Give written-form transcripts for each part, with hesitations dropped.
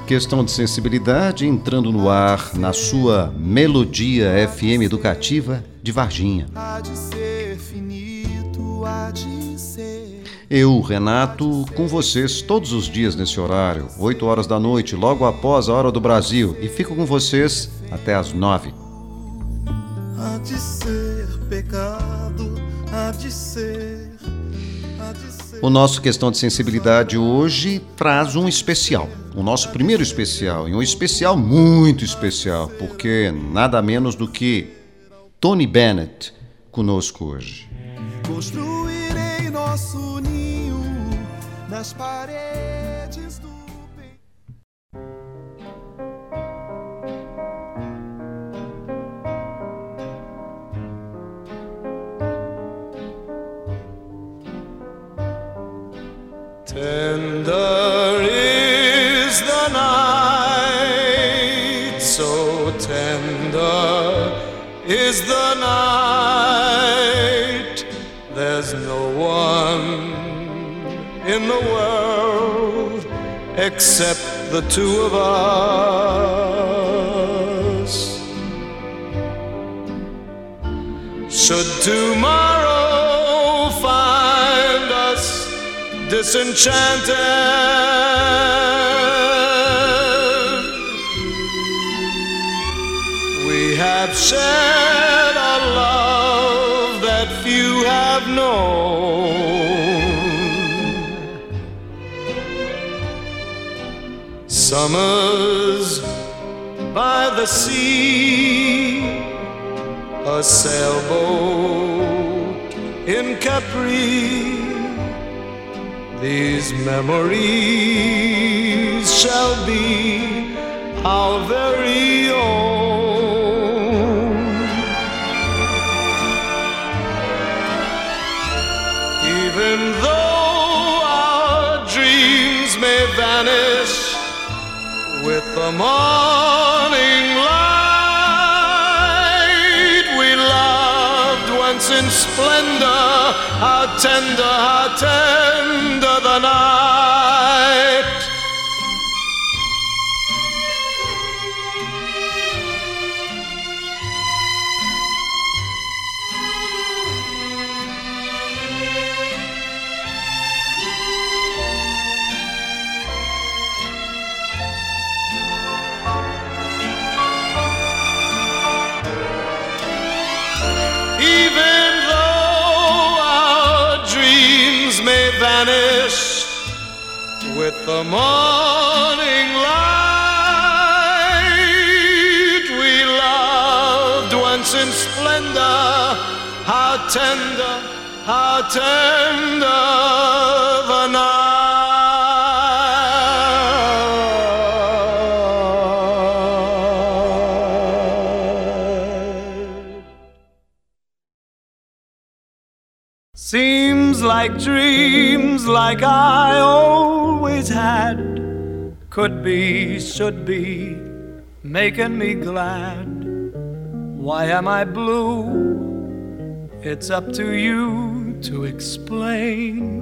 Questão de sensibilidade entrando no ar na sua melodia FM educativa de Varginha. Há de ser finito, há de ser. Eu, Renato, com vocês todos os dias nesse horário, 8 horas da noite, logo após a hora do Brasil, e fico com vocês até às 9. Há de ser pecado, há de ser. O nosso Questão de Sensibilidade hoje traz um especial, o nosso primeiro especial, e um especial muito especial, porque nada menos do que Tony Bennett conosco hoje. Construirei nosso ninho nas paredes do Tender is the night, so tender is the night. There's no one in the world except the two of us. Should tomorrow find us disenchanted, we have shared a love that few have known. Summers by the sea, a sailboat in Capri. These memories shall be our very own. Even though our dreams may vanish with the morning light, we loved once in splendor, how tender the night. Even though our dreams may vanish with the morning light, we loved once in splendor, how tender the night. Seems like dreams like I always had could be, should be, making me glad. Why am I blue? It's up to you to explain.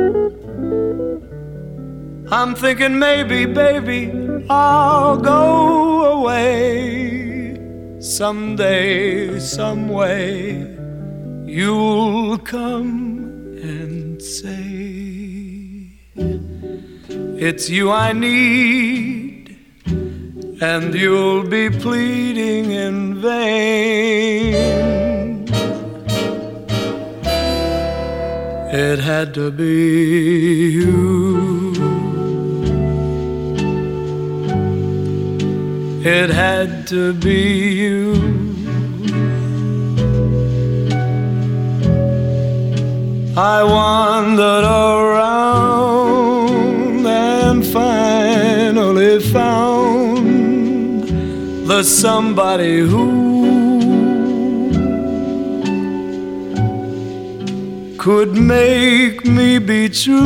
I'm thinking maybe, baby, I'll go away someday, some way. You'll come and say it's you I need, and you'll be pleading in vain. It had to be you. It had to be you. I wandered around and finally found the somebody who could make me be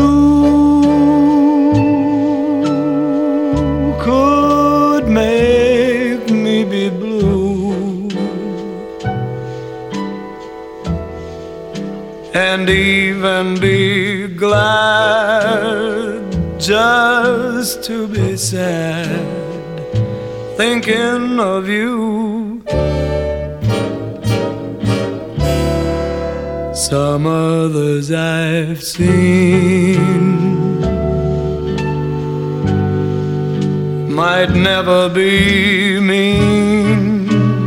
true, could make me be blue, and even be glad just to be sad, thinking of you. Some others I've seen might never be mean,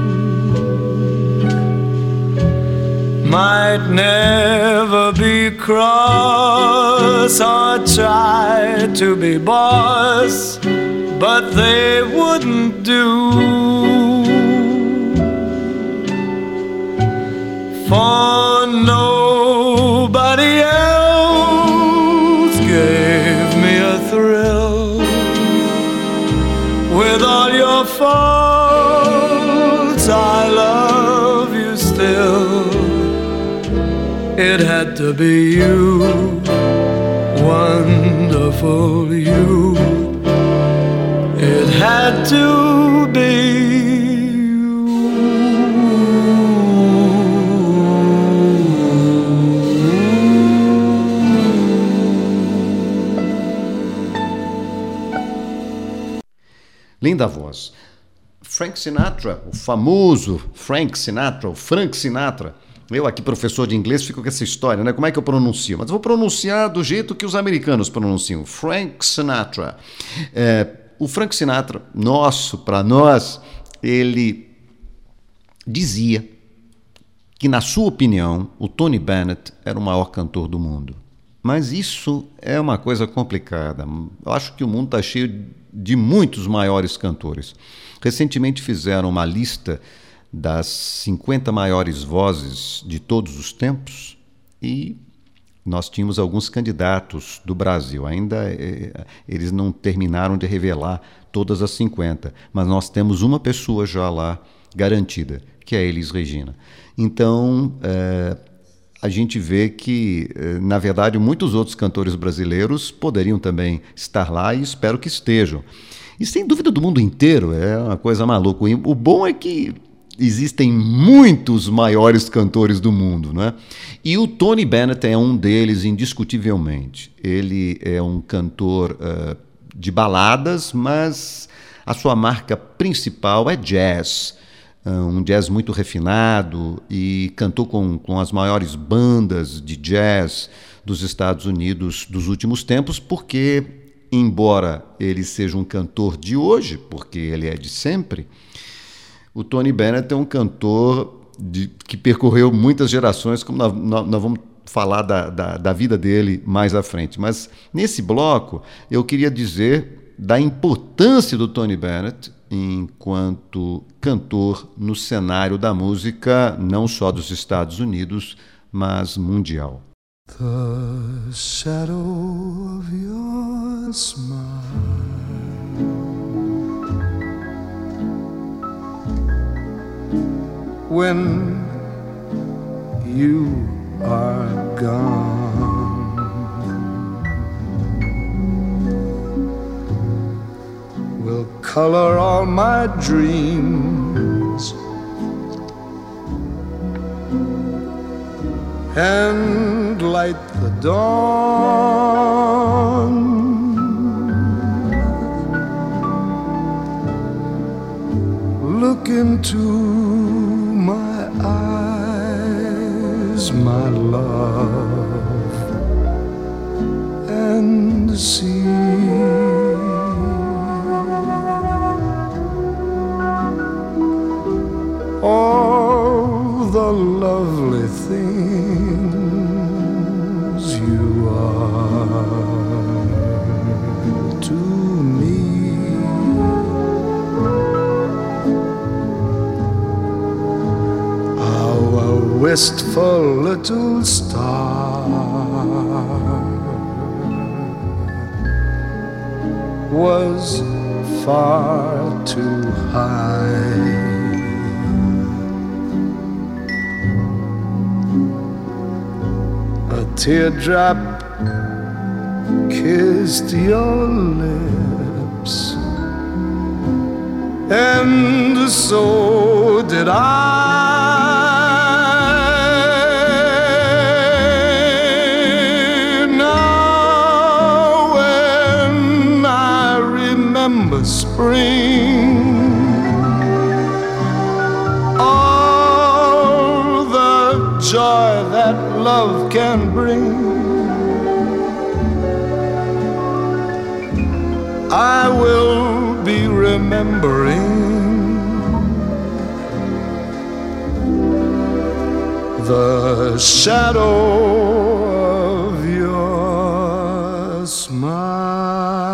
might never be cross or try to be boss, but they wouldn't do for nobody else gave me a thrill. With all your faults, I love you still. It had to be you, wonderful you. It had to be you. Linda voz. Frank Sinatra, o famoso Frank Sinatra, o Frank Sinatra. Eu aqui, professor de inglês, fico com essa história, né? Como é que eu pronuncio? Mas vou pronunciar do jeito que os americanos pronunciam. Frank Sinatra. O Frank Sinatra, para nós, ele dizia que, na sua opinião, o Tony Bennett era o maior cantor do mundo. Mas isso é uma coisa complicada. Eu acho que o mundo está cheio de muitos maiores cantores. Recentemente fizeram uma lista das 50 maiores vozes de todos os tempos e nós tínhamos alguns candidatos do Brasil. Ainda eles não terminaram de revelar todas as 50, mas nós temos uma pessoa já lá garantida, que é a Elis Regina. Então, a gente vê que, na verdade, muitos outros cantores brasileiros poderiam também estar lá e espero que estejam. E sem dúvida do mundo inteiro, é uma coisa maluca. O bom é que existem muitos maiores cantores do mundo, né? E o Tony Bennett é um deles, indiscutivelmente. Ele é um cantor de baladas, mas a sua marca principal é jazz. Um jazz muito refinado e cantou com as maiores bandas de jazz dos Estados Unidos dos últimos tempos, porque, embora ele seja um cantor de hoje, porque ele é de sempre, o Tony Bennett é um cantor que percorreu muitas gerações, como nós vamos falar da vida dele mais à frente. Mas nesse bloco eu queria dizer da importância do Tony Bennett enquanto cantor no cenário da música, não só dos Estados Unidos, mas mundial. The shadow of your smile when you are gone will color all my dreams and light the dawn. Look into my eyes, my love, and see all the lovely things you are to me. Our wistful little star was far too high. A teardrop kissed your lips, and so did I. Now when spring. All the joy that love can bring, I will be remembering. The shadow of your smile.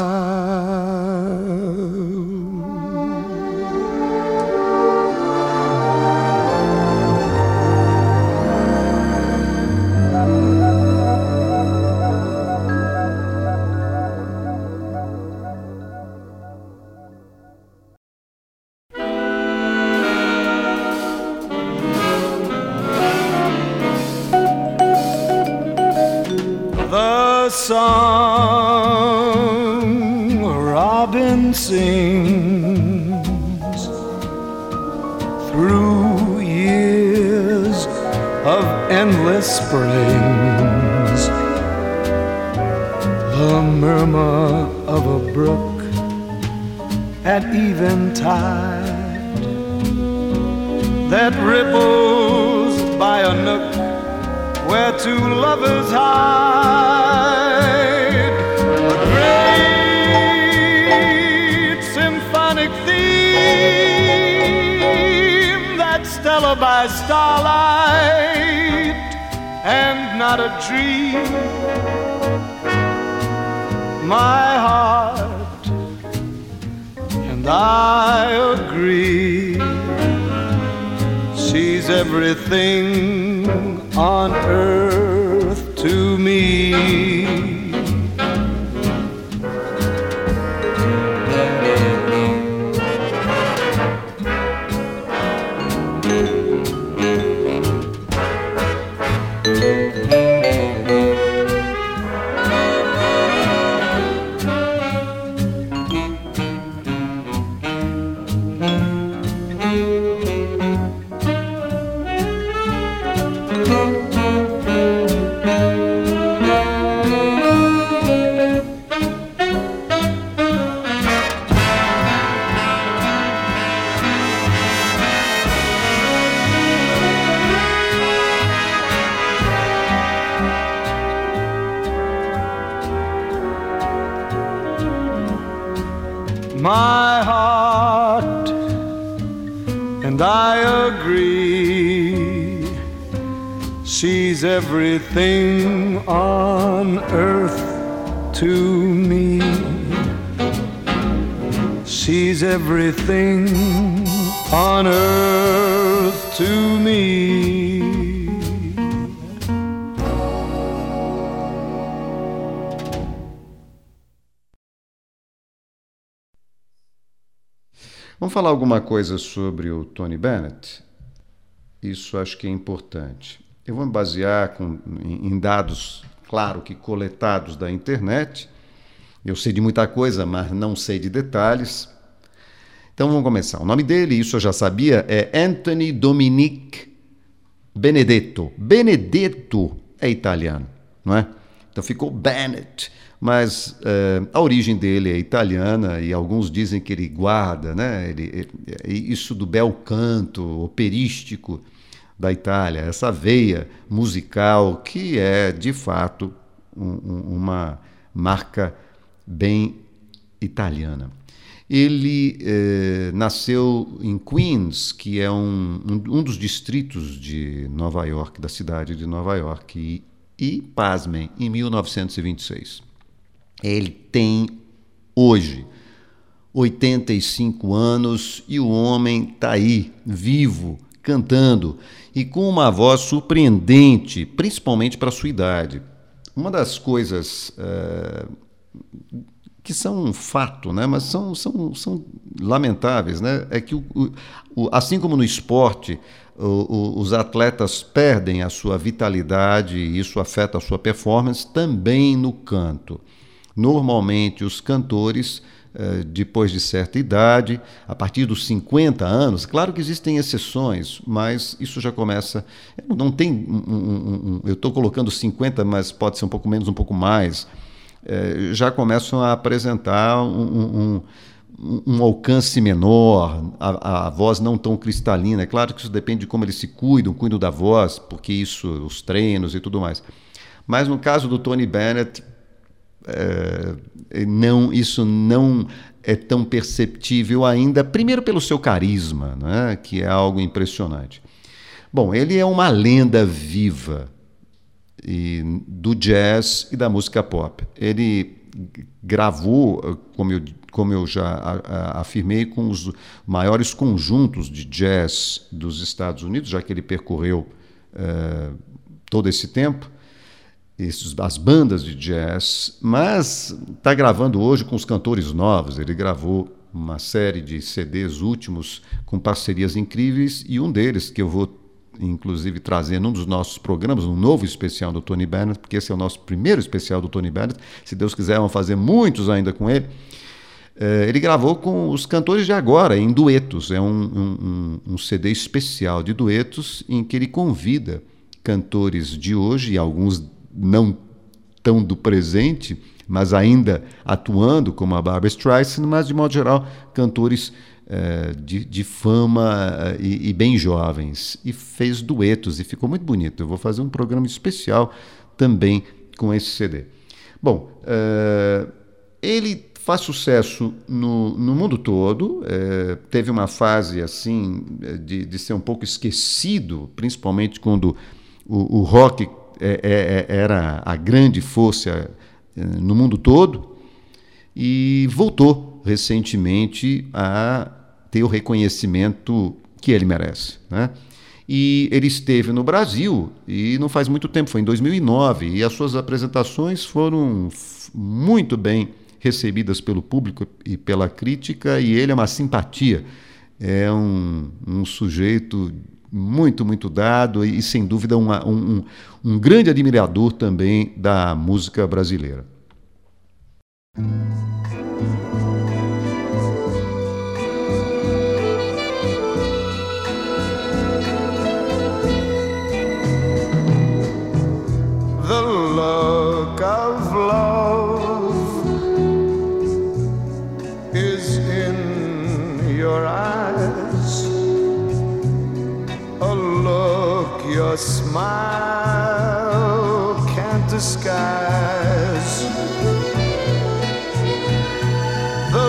The song a robin sings through years of endless springs, the murmur of a brook at eventide that ripples by a nook where two lovers hide. A great symphonic theme that's stellar by starlight, and not a dream. My heart and I agree, she's everything on earth to me. My heart and I agree, she's everything on earth to me. She's everything on earth to me. Vamos falar alguma coisa sobre o Tony Bennett? Isso acho que é importante. Eu vou me basear em dados, claro que coletados da internet. Eu sei de muita coisa, mas não sei de detalhes. Então vamos começar. O nome dele, isso eu já sabia, é Anthony Dominic Benedetto. Benedetto é italiano, não é? Então ficou Bennett. Mas a origem dele é italiana e alguns dizem que ele guarda, né, isso do bel canto operístico da Itália, essa veia musical que é, de fato, uma marca bem italiana. Ele nasceu em Queens, que é um dos distritos de Nova York, da cidade de Nova York, e pasmem, em 1926. Ele tem, hoje, 85 anos e o homem está aí, vivo, cantando e com uma voz surpreendente, principalmente para a sua idade. Uma das coisas que são um fato, né, mas são lamentáveis, né, é que, assim como no esporte, os atletas perdem a sua vitalidade e isso afeta a sua performance, também no canto. Normalmente, os cantores, depois de certa idade, a partir dos 50 anos, claro que existem exceções, mas isso já começa... Não tem eu estou colocando 50, mas pode ser um pouco menos, um pouco mais. Já começam a apresentar um alcance menor, a voz não tão cristalina. É claro que isso depende de como eles se cuidam da voz, porque isso, os treinos e tudo mais. Mas no caso do Tony Bennett, isso não é tão perceptível ainda, primeiro pelo seu carisma, né, que é algo impressionante. Bom, ele é uma lenda viva do jazz e da música pop. Ele gravou, como eu já afirmei, com os maiores conjuntos de jazz dos Estados Unidos, já que ele percorreu todo esse tempo, as bandas de jazz, mas está gravando hoje com os cantores novos. Ele gravou uma série de CDs últimos com parcerias incríveis, e um deles que eu vou inclusive trazer num dos nossos programas, um novo especial do Tony Bennett, porque esse é o nosso primeiro especial do Tony Bennett. Se Deus quiser, vamos fazer muitos ainda com ele. Ele gravou com os cantores de agora, em duetos. É um CD especial de duetos em que ele convida cantores de hoje, e alguns não tão do presente, mas ainda atuando, como a Barbra Streisand, mas de modo geral, cantores de fama e bem jovens. E fez duetos e ficou muito bonito. Eu vou fazer um programa especial também com esse CD. Bom, ele faz sucesso no mundo todo, teve uma fase assim de ser um pouco esquecido, principalmente quando o rock era a grande força no mundo todo, e voltou recentemente a ter o reconhecimento que ele merece, né? E ele esteve no Brasil, e não faz muito tempo, foi em 2009, e as suas apresentações foram muito bem recebidas pelo público e pela crítica, e ele é uma simpatia, é um sujeito muito, muito dado e, sem dúvida, um grande admirador também da música brasileira. The look of love is in your eyes, a look your smile can't disguise. The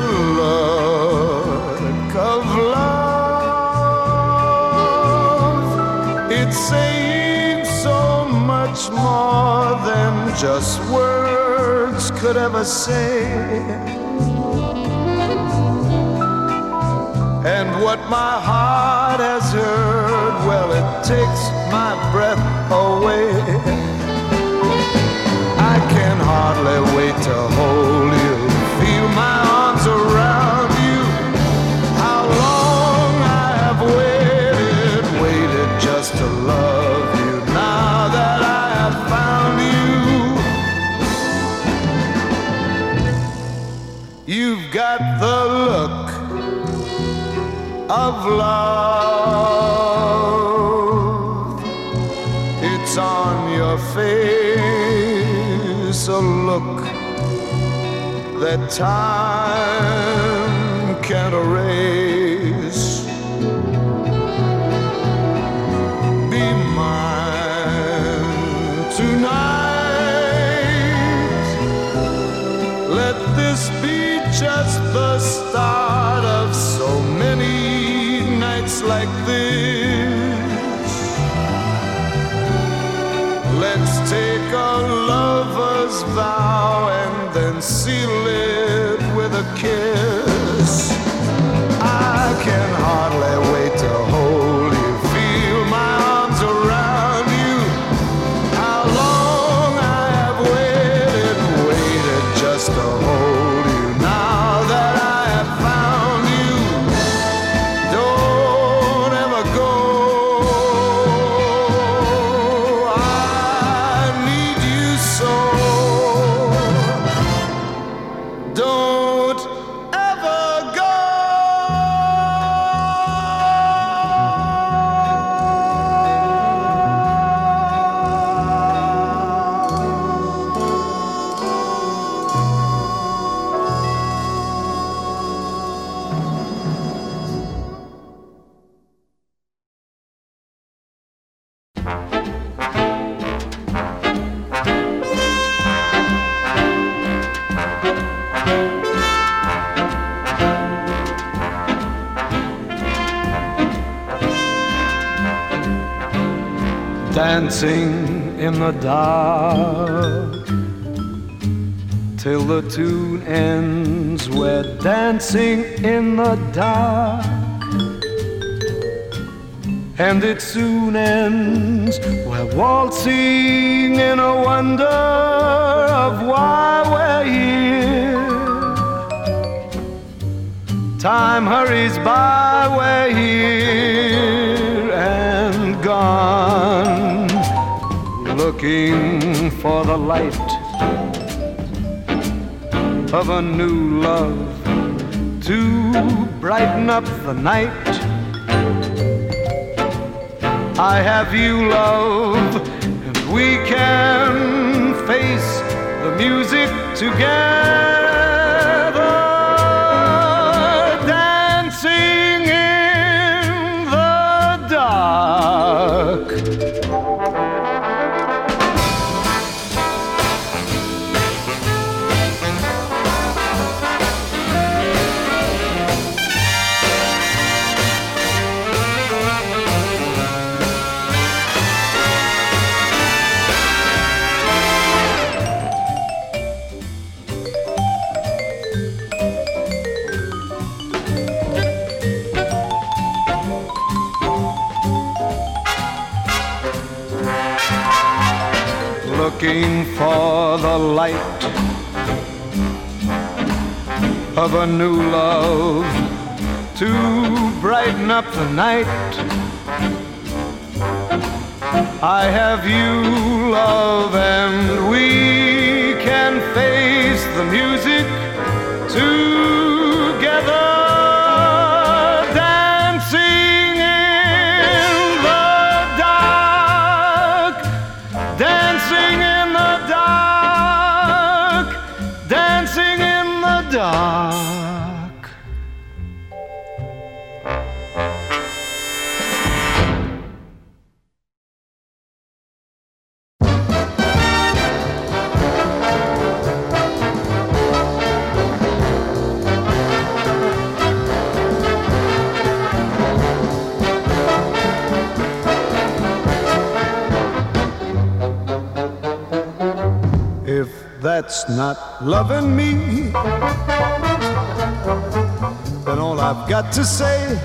look of love, it's saying so much more than just words could ever say. And what my heart has heard, well, it takes my breath away. I can hardly wait to hold you, feel my arms around you. How long I have waited just to love you. Now that I have found you, you've got the look of love. It's on your face, a look that time can't erase. Be mine tonight. Let this be just the start of so many nights like this. Let's take a lover's vow and then seal it with a kiss. I can hardly wait to hold you, feel my arms around you. How long I have waited just to hold you. Now that I have found you, don't ever go. I need you so. Don't ever dancing in the dark till the tune ends. We're dancing in the dark, and it soon ends. We're waltzing in a wonder of why we're here. Time hurries by, we're here and gone, looking for the light of a new love to brighten up the night. I have you, love, and we can face the music together, dancing in the dark. Looking for the light of a new love to brighten up the night. I have you, love, and we can face the music together, dancing in the dark, dancing in the dark, dancing in the dark. If that's not loving me, then all I've got to say,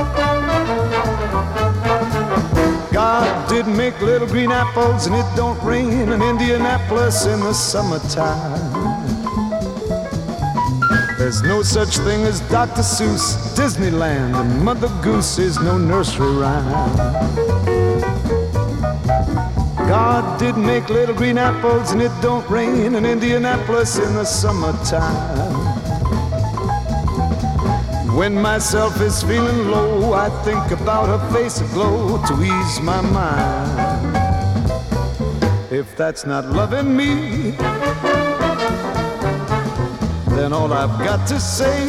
God did make little green apples and it don't rain in Indianapolis in the summertime. There's no such thing as Dr. Seuss, Disneyland, and Mother Goose is no nursery rhyme. God did make little green apples and it don't rain in Indianapolis in the summertime. When myself is feeling low, I think about her face aglow to ease my mind. If that's not loving me, then all I've got to say,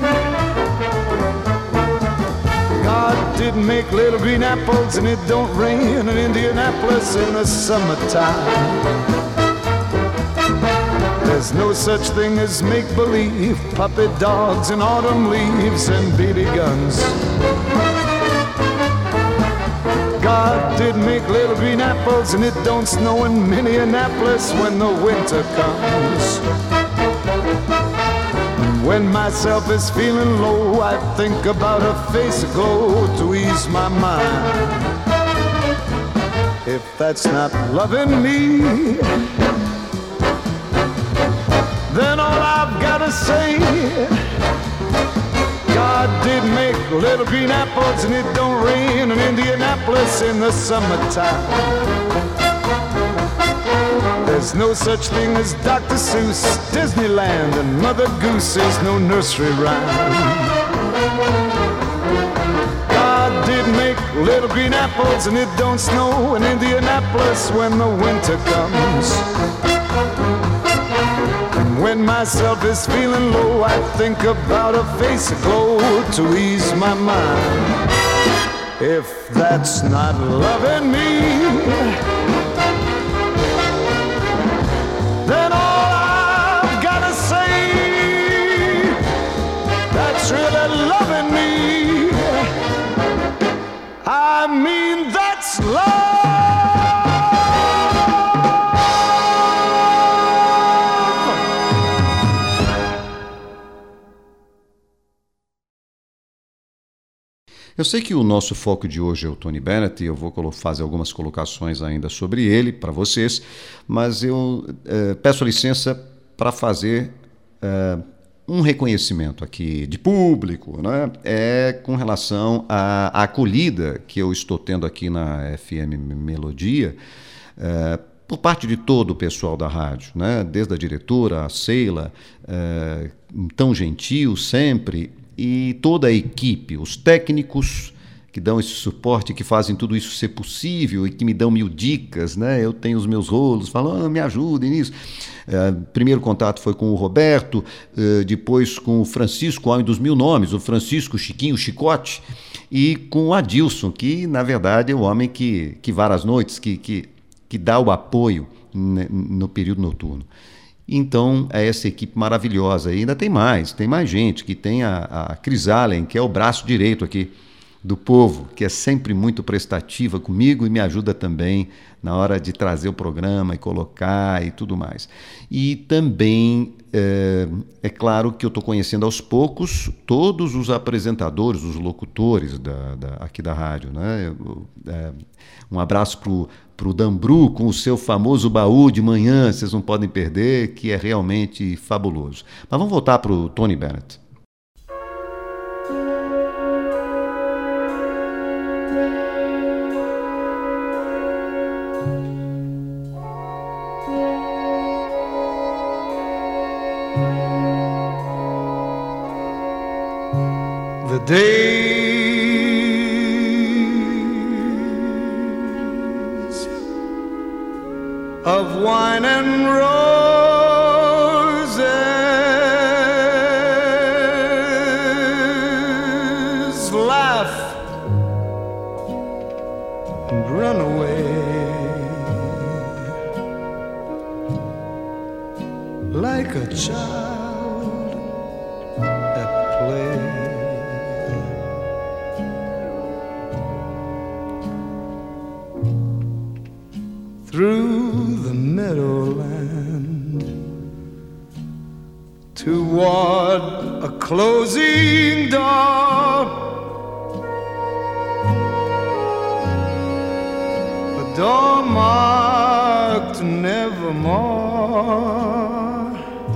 God did make little green apples and it don't rain in Indianapolis in the summertime. There's no such thing as make-believe, puppy dogs and autumn leaves and BB guns. God did make little green apples and it don't snow in Minneapolis when the winter comes. When myself is feeling low, I think about her face aglow to ease my mind. If that's not loving me, then all I've got to say, God did make little green apples and it don't rain in Indianapolis in the summertime. There's no such thing as Dr. Seuss, Disneyland, and Mother Goose is no nursery rhyme. God did make little green apples and it don't snow in Indianapolis when the winter comes. And when myself is feeling low, I think about a face aglow to ease my mind. If that's not loving me, then all I've got to say, that's really loving me. I mean, that's love. Eu sei que o nosso foco de hoje é o Tony Bennett e eu vou fazer algumas colocações ainda sobre ele para vocês, mas eu peço licença para fazer um reconhecimento aqui de público, né? Com relação à acolhida que eu estou tendo aqui na FM Melodia, por parte de todo o pessoal da rádio, né? Desde a diretora, a Sheila, tão gentil sempre, e toda a equipe, os técnicos que dão esse suporte, que fazem tudo isso ser possível e que me dão 1000 dicas, né? Eu tenho os meus rolos, falam, me ajudem nisso. Primeiro contato foi com o Roberto, depois com o Francisco, homem dos 1000 nomes, o Francisco, Chiquinho, Chicote, e com o Adilson, que na verdade é o homem que vara as noites, que dá o apoio no período noturno. Então, é essa equipe maravilhosa. E ainda tem mais gente, que tem a Cris Allen, que é o braço direito aqui do povo, que é sempre muito prestativa comigo e me ajuda também na hora de trazer o programa e colocar e tudo mais. E também, é claro que eu estou conhecendo aos poucos todos os apresentadores, os locutores aqui da rádio, né? Um abraço para o Dambru com o seu famoso baú de manhã, vocês não podem perder, que é realmente fabuloso. Mas vamos voltar para o Tony Bennett. The days of wine and roses, laugh and run away like a child at play. Through the meadowland toward a closing door, a door marked nevermore.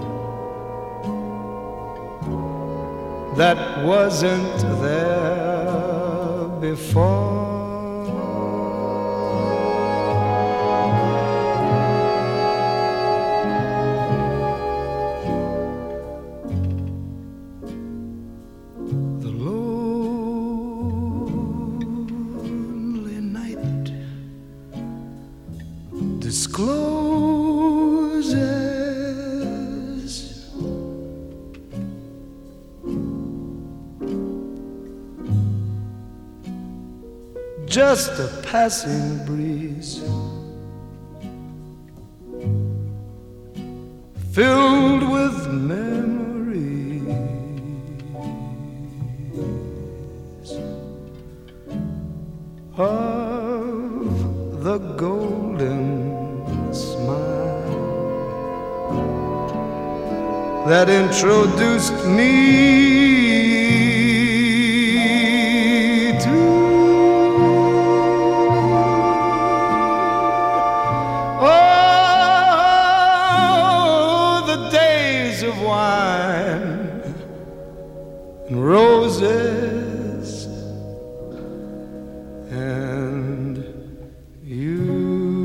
That wasn't there before. Discloses just a passing breeze filled with memories of the golden smile that introduced me to the days of wine and roses and you.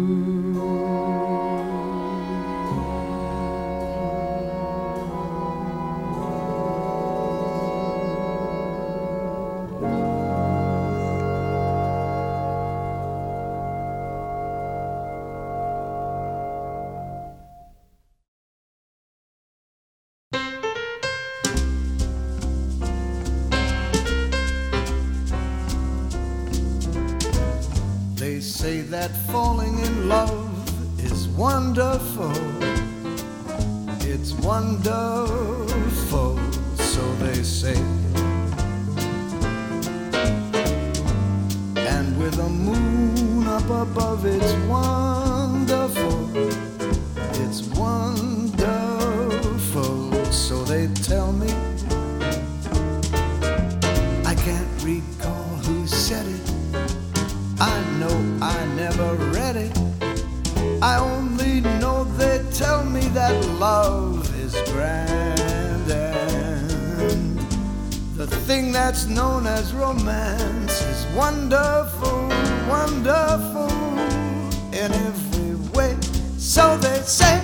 They say that falling in love is wonderful. It's wonderful, so they say. And with a moon up above, it's wonderful. It's wonderful, so they tell me. I can't recall who that love is grand, and the thing that's known as romance is wonderful, wonderful in every way. So they say.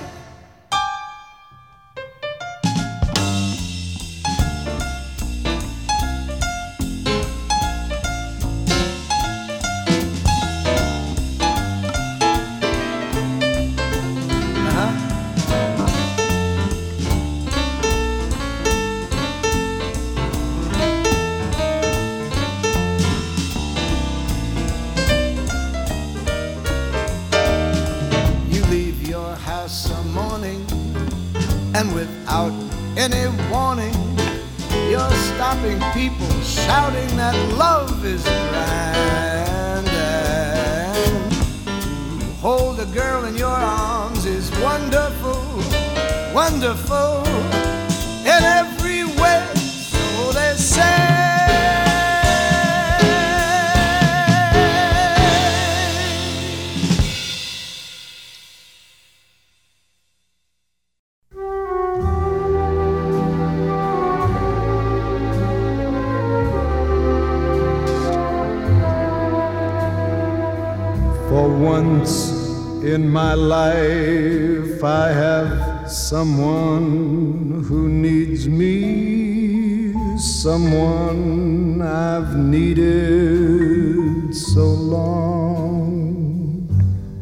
And without any warning, you're stopping people shouting that love is grand. And to hold a girl in your arms is wonderful, wonderful in every way. So they say. For once in my life I have someone who needs me, someone I've needed so long.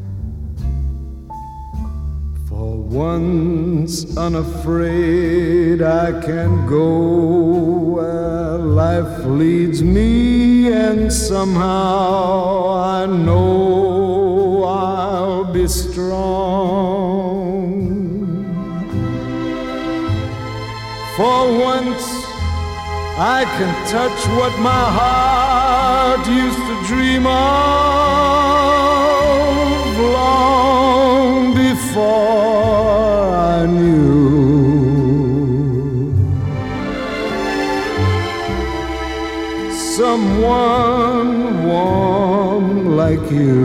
For once unafraid I can go where life leads me, and somehow I know I'll be strong. For once I can touch what my heart used to dream of long before I knew. Someone warm like you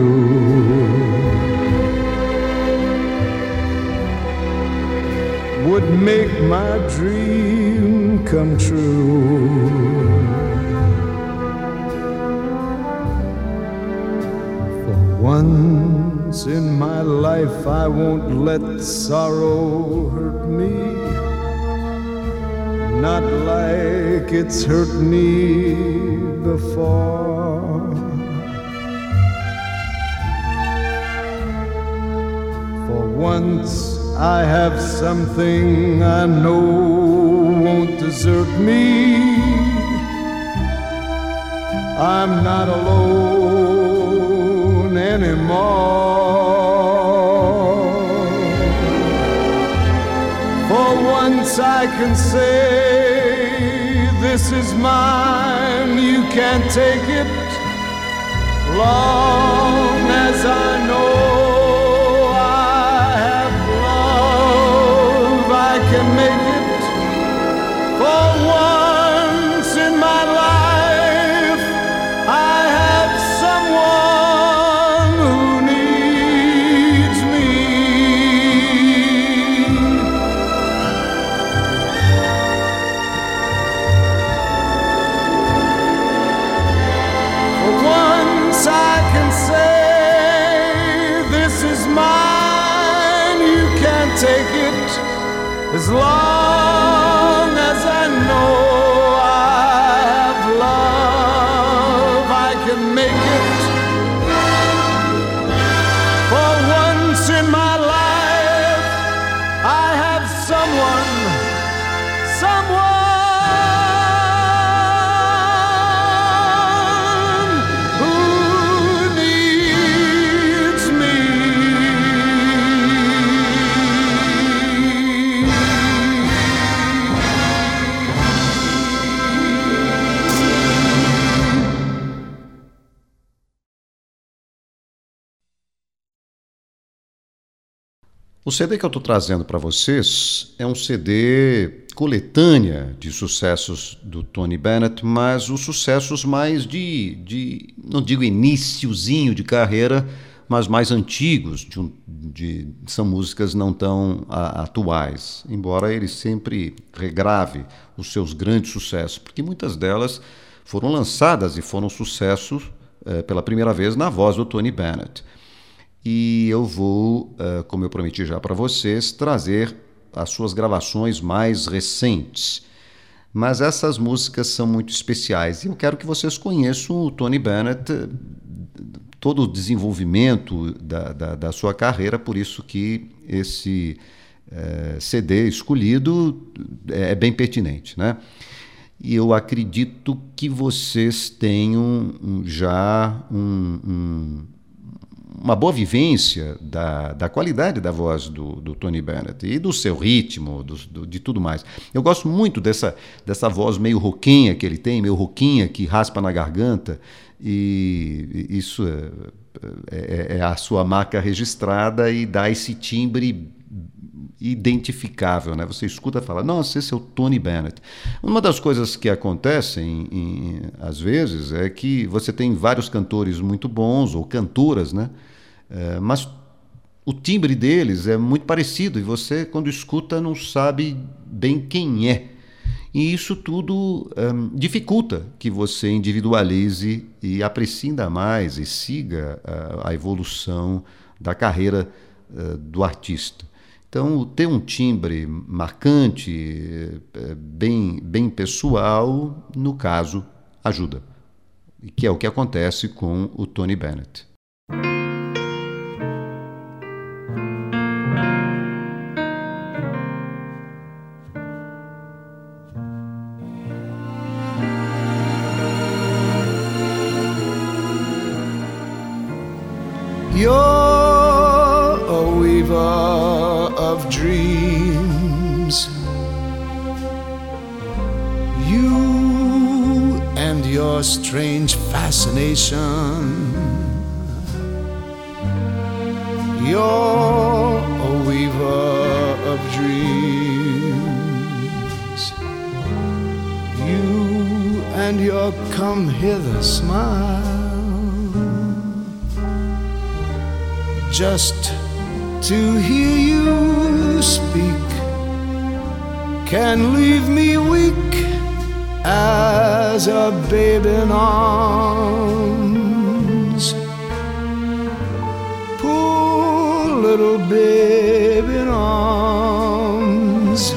would make my dream come true. For once in my life I won't let sorrow hurt me, not like it's hurt me before. For once I have something I know won't desert me. I'm not alone anymore. For once I can say, this is mine, you can't take it. Long as I know can make it. For once in my life I have someone who needs me. For once I can say, this is mine, you can't take it. As long as I know I have love, I can make it. For once in my life, I have someone who needs me. O CD que eu estou trazendo para vocês é um CD coletânea de sucessos do Tony Bennett, mas os sucessos mais de não digo iniciozinho de carreira, mas mais antigos, são músicas não tão atuais, embora ele sempre regrave os seus grandes sucessos, porque muitas delas foram lançadas e foram sucessos pela primeira vez na voz do Tony Bennett. E eu vou, como eu prometi já para vocês, trazer as suas gravações mais recentes. Mas essas músicas são muito especiais e eu quero que vocês conheçam o Tony Bennett, todo o desenvolvimento da sua carreira, por isso que esse CD escolhido é bem pertinente, né? E eu acredito que vocês tenham já uma boa vivência da qualidade da voz do Tony Bennett e do seu ritmo, de tudo mais. Eu gosto muito dessa voz meio roquinha que ele tem, meio roquinha, que raspa na garganta, e isso é a sua marca registrada e dá esse timbre identificável, né? Você escuta e fala, nossa, esse é o Tony Bennett. Uma das coisas que acontecem às vezes é que você tem vários cantores muito bons, ou cantoras, né? Mas o timbre deles é muito parecido e você, quando escuta, não sabe bem quem é. E isso tudo dificulta que você individualize e aprecie ainda mais e siga a evolução da carreira do artista. Então, ter um timbre marcante, bem pessoal, no caso, ajuda. E que é o que acontece com o Tony Bennett. You're a weaver of dreams. You and your strange fascination. You're a weaver of dreams. You and your come hither smile. Just to hear you speak can leave me weak as a babe in arms. Poor little babe in arms,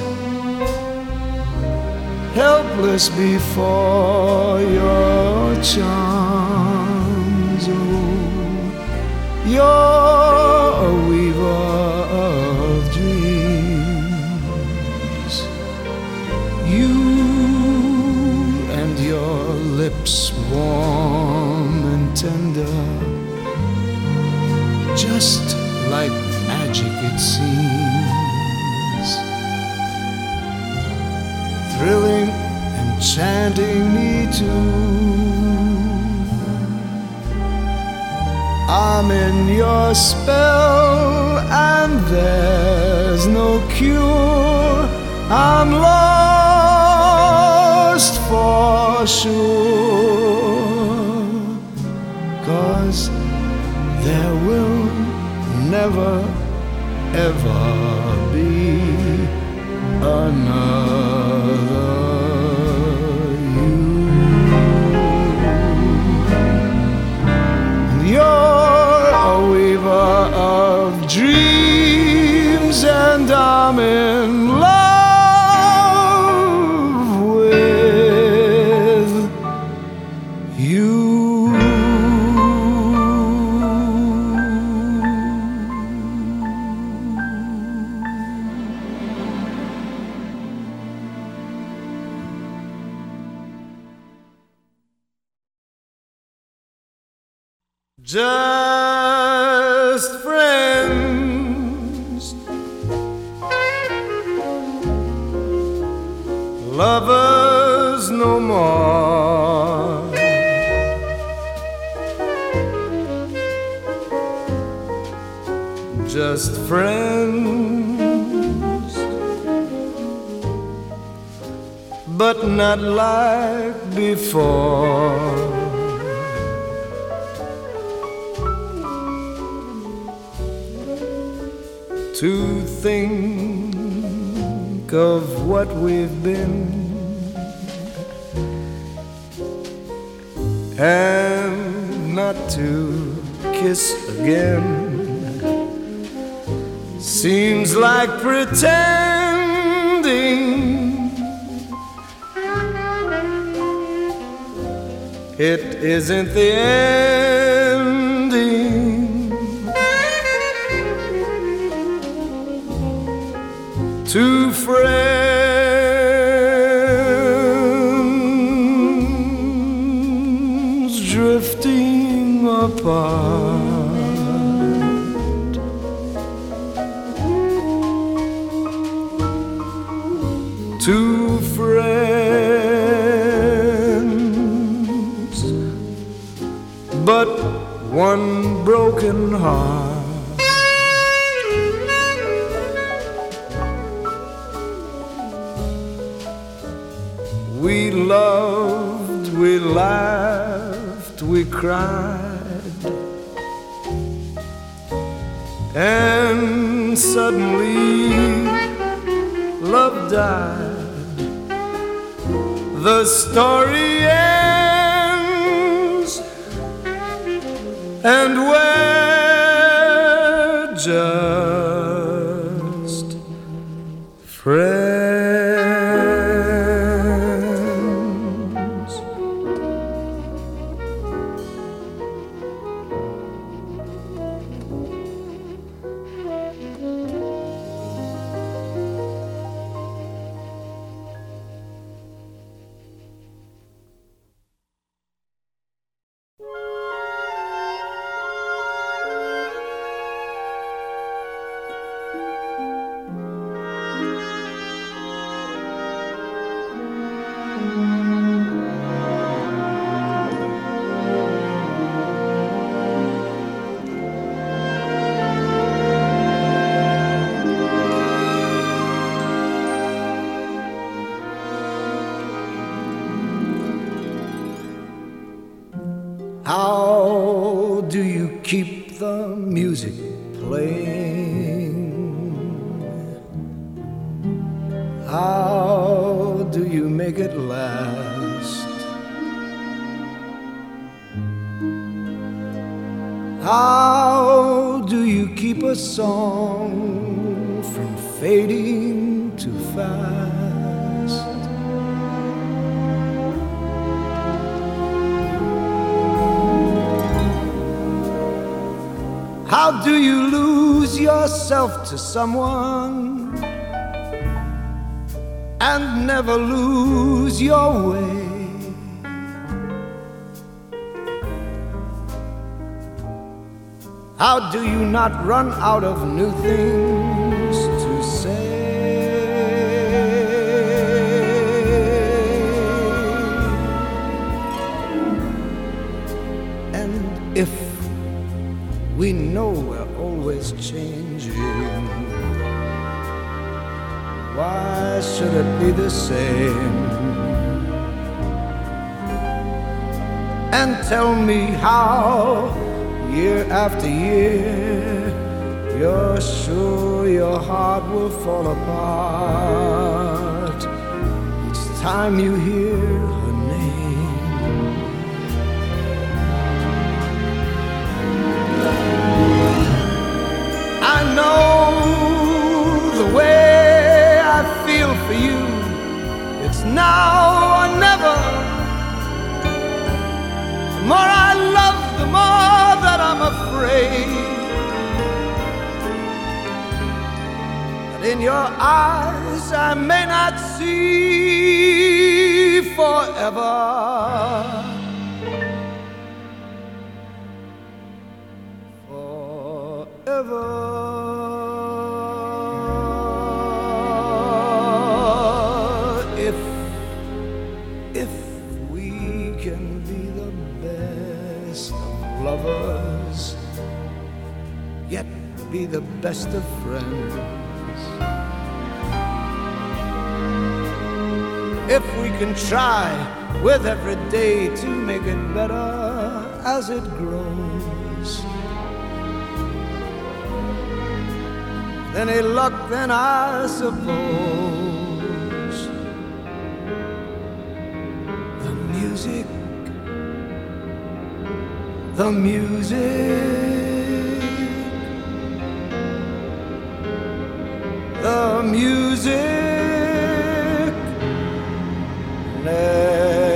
helpless before your charms. Oh, you're a weaver of dreams. You and your lips warm and tender, just like magic it seems, thrilling, enchanting me too. I'm in your spell and there's no cure. I'm lost for sure, 'cause there will never ever be another you. You're a weaver of dreams and I'm in love with you. Just friends, lovers no more. Just friends, but not like before. to think of what we've been, and not to kiss again seems like pretending. It isn't the ending. Two friends drifting apart, two friends, but one broken heart. We loved, we laughed, we cried, and suddenly love died. The story ends, and we're just friends. How do you keep the music playing? How do you make it last? How do you keep a song from fading too fast? How do you lose yourself to someone and never lose your way? How do you not run out of new things to say? And if we know we're always changing, why should it be the same? And tell me how, year after year, you're sure your heart will fall apart each time you hear her name. I know the way I feel for you. It's now or never. The more I love, the more that I'm afraid that in your eyes I may not see forever. If we can be the best of lovers, yet be the best of friends, if we can try with every day to make it better as it grows, any luck then I suppose the music, the music, the music never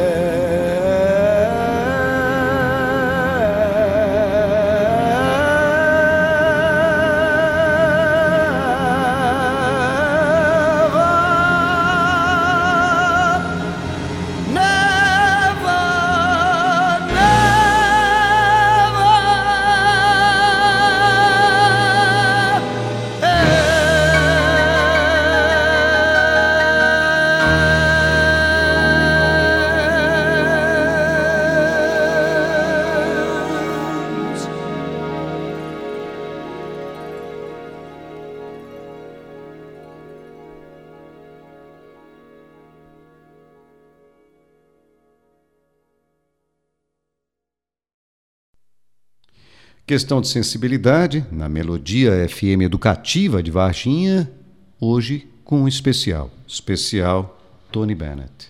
Questão de sensibilidade, na Melodia FM Educativa de Varginha, hoje com um especial Tony Bennett.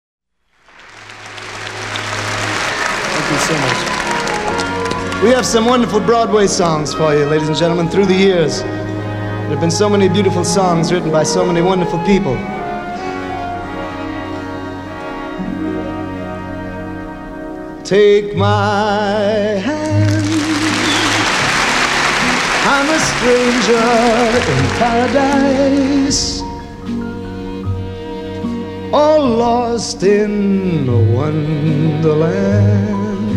Thank you so much. We have some wonderful Broadway songs for you, ladies and gentlemen, through the years. There have been so many beautiful songs written by so many wonderful people. Take my hand, I'm a stranger in paradise, all lost in a wonderland.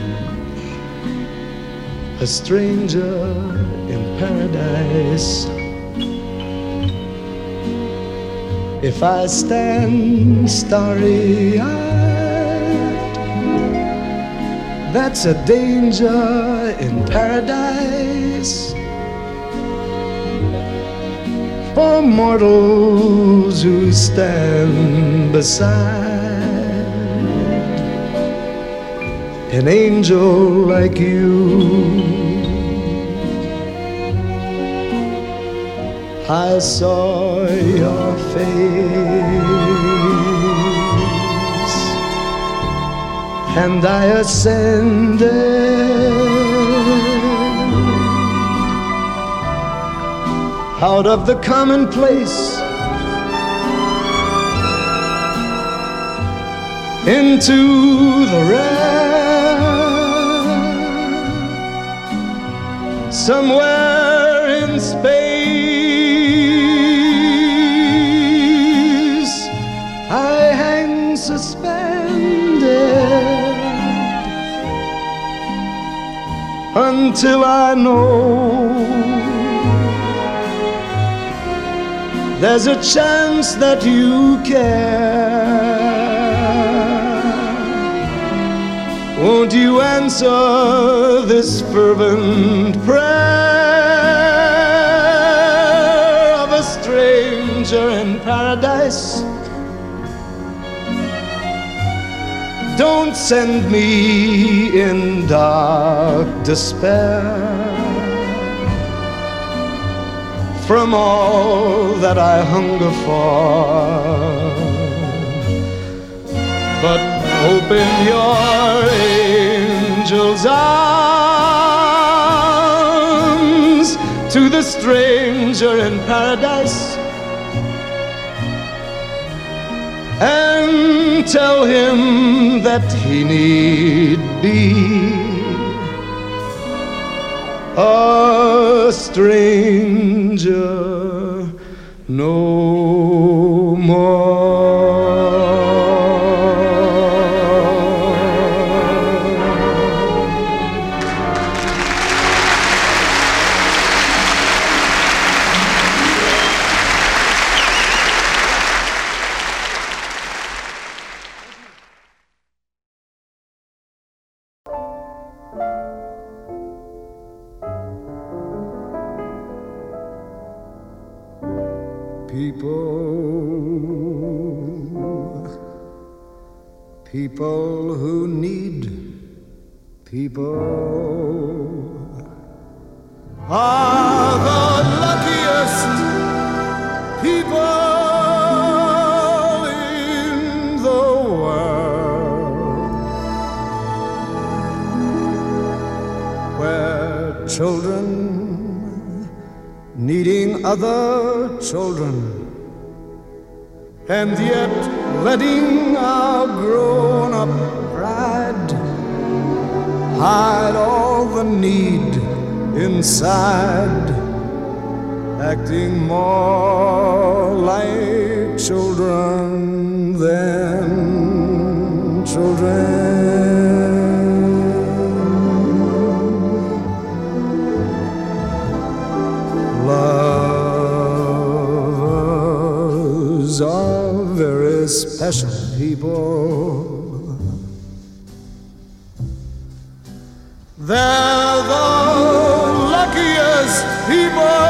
A stranger in paradise. If I stand starry-eyed, that's a danger in paradise. For mortals who stand beside an angel like you, I saw your face and I ascended out of the commonplace into the rare, somewhere in space I hang suspended until I know there's a chance that you care. Won't you answer this fervent prayer of a stranger in paradise? Don't send me in dark despair from all that I hunger for, but open your angel's arms to the stranger in paradise and tell him that he need be a stranger no more. People who need people are the luckiest luckiest people in the world, where children needing other children, and yet letting our grown-up pride hide all the need inside, acting more like children than children. Lovers are very special people. They're the luckiest people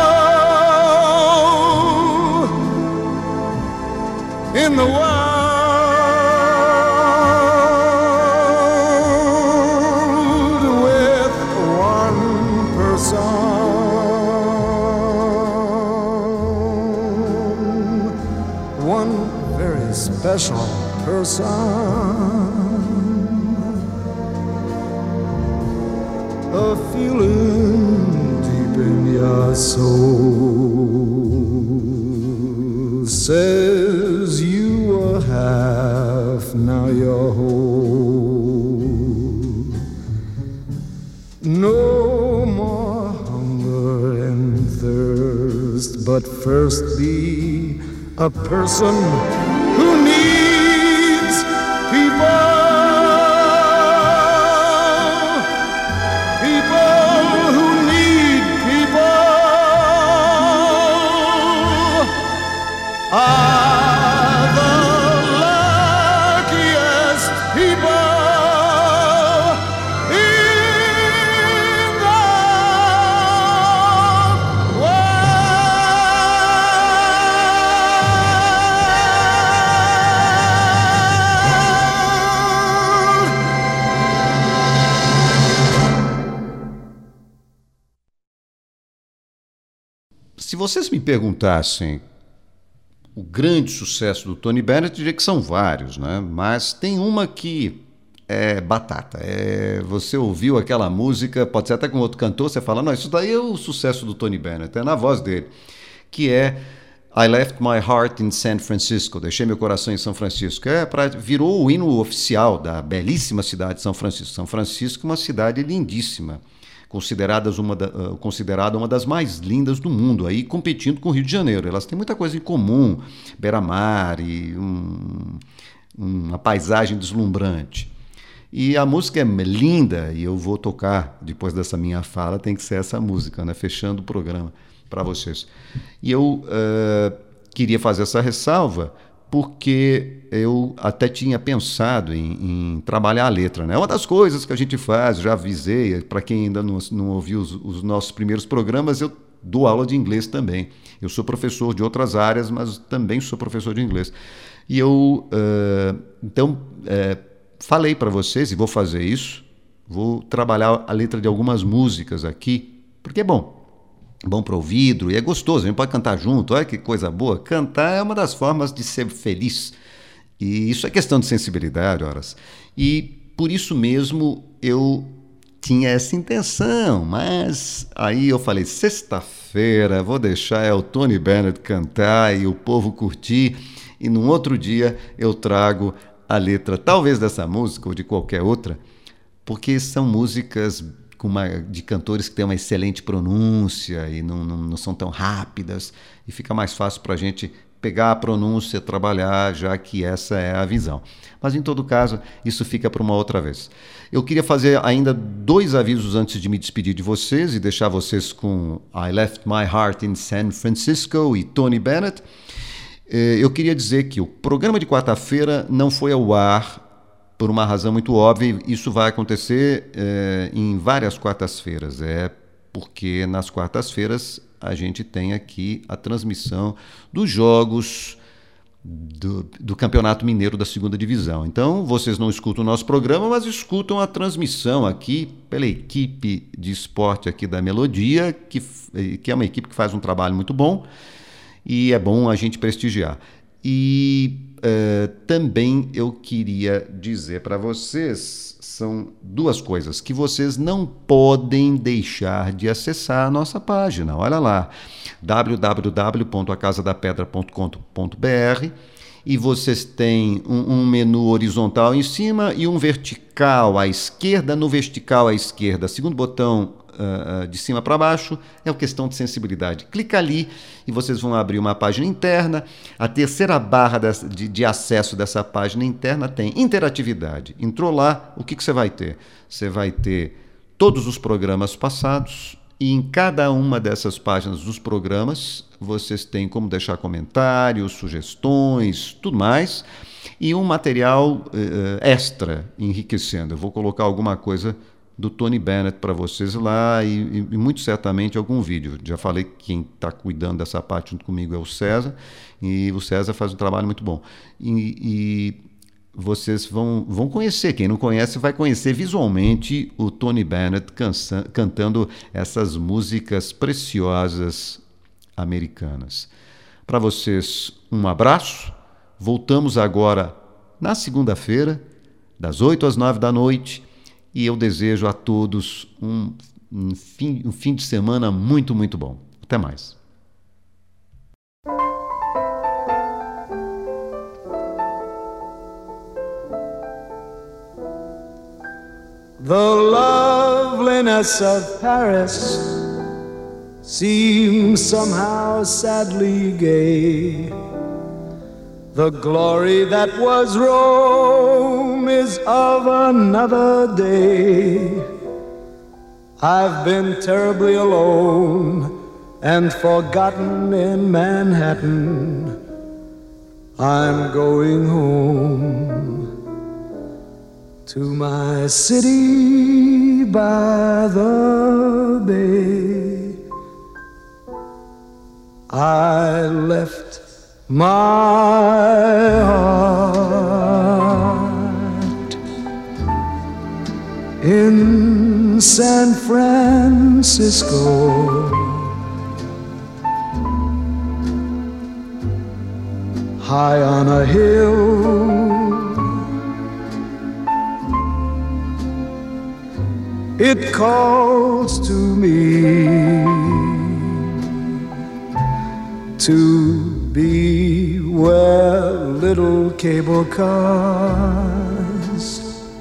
in the world, with one person, one very special person. A feeling deep in your soul says you were half, now you're whole. No more hunger and thirst, but first be a person who needs people. Are the luckiest people in the Se vocês me perguntassem o grande sucesso do Tony Bennett, eu diria que são vários, né? Mas tem uma que é batata. Você ouviu aquela música, pode ser até com outro cantor, você fala, não, isso daí é o sucesso do Tony Bennett, é na voz dele, que é I Left My Heart in San Francisco, deixei meu coração em São Francisco. Virou o hino oficial da belíssima cidade de São Francisco. São Francisco é uma cidade lindíssima, considerada uma das mais lindas do mundo, aí competindo com o Rio de Janeiro. Elas têm muita coisa em comum, beira-mar e uma paisagem deslumbrante. E a música é linda, e eu vou tocar, depois dessa minha fala, tem que ser essa música, né? Fechando o programa para vocês. E eu queria fazer essa ressalva porque eu até tinha pensado em trabalhar a letra, né? Uma das coisas que a gente faz, já avisei, para quem ainda não ouviu os nossos primeiros programas, eu dou aula de inglês também. Eu sou professor de outras áreas, mas também sou professor de inglês. E eu, então, falei para vocês, e vou fazer isso, vou trabalhar a letra de algumas músicas aqui, porque é bom para o ouvido e é gostoso, a gente pode cantar junto, olha que coisa boa. Cantar é uma das formas de ser feliz, e isso é questão de sensibilidade, horas. E por isso mesmo eu tinha essa intenção, mas aí eu falei, sexta-feira vou deixar o Tony Bennett cantar e o povo curtir, e num outro dia eu trago a letra, talvez dessa música ou de qualquer outra, porque são músicas de cantores que têm uma excelente pronúncia e não são tão rápidas, e fica mais fácil para a gente pegar a pronúncia, trabalhar, já que essa é a visão. Mas, em todo caso, isso fica para uma outra vez. Eu queria fazer ainda 2 avisos antes de me despedir de vocês e deixar vocês com I Left My Heart in San Francisco e Tony Bennett. Eu queria dizer que o programa de quarta-feira não foi ao ar por uma razão muito óbvia. Isso vai acontecer em várias quartas-feiras. Porque nas quartas-feiras a gente tem aqui a transmissão dos jogos do Campeonato Mineiro da 2ª Divisão. Então, vocês não escutam o nosso programa, mas escutam a transmissão aqui pela equipe de esporte aqui da Melodia, que é uma equipe que faz um trabalho muito bom e é bom a gente prestigiar. E também eu queria dizer para vocês, são 2 coisas que vocês não podem deixar de acessar a nossa página. Olha lá, www.acasadapedra.com.br, e vocês têm um menu horizontal em cima e um vertical à esquerda. No vertical à esquerda, segundo botão de cima para baixo, é o Questão de Sensibilidade. Clica ali e vocês vão abrir uma página interna. A terceira barra de acesso dessa página interna tem interatividade. Entrou lá, o que você vai ter? Você vai ter todos os programas passados, e em cada uma dessas páginas dos programas vocês têm como deixar comentários, sugestões, tudo mais, e um material extra enriquecendo. Eu vou colocar alguma coisa do Tony Bennett para vocês lá e muito certamente algum vídeo. Já falei que quem está cuidando dessa parte junto comigo é o César, e o César faz um trabalho muito bom. E vocês vão conhecer, quem não conhece vai conhecer visualmente o Tony Bennett cantando essas músicas preciosas americanas. Para vocês, um abraço. Voltamos agora na segunda-feira, das 8 às 9 da noite, e eu desejo a todos um fim de semana muito, muito bom. Até mais. The loveliness of Paris seems somehow sadly gay. The glory that was Rome is of another day. I've been terribly alone and forgotten in Manhattan. I'm going home to my city by the bay. I left my heart in San Francisco, high on a hill. It calls to me to be where little cable cars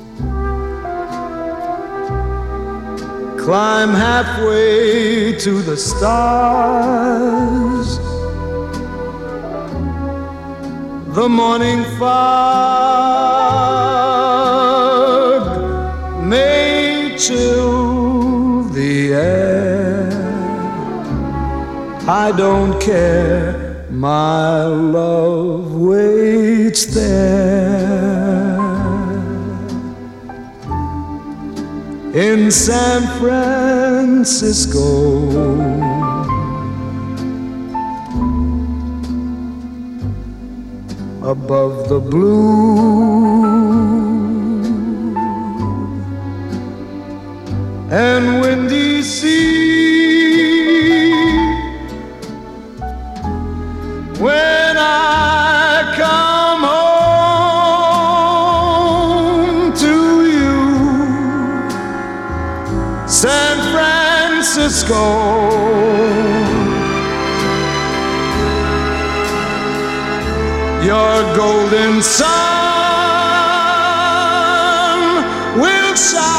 climb halfway to the stars. The morning fog may chill the air. I don't care, my love waits there in San Francisco. Above the blue and windy sea, when I come home to you, San Francisco, your golden sun will shine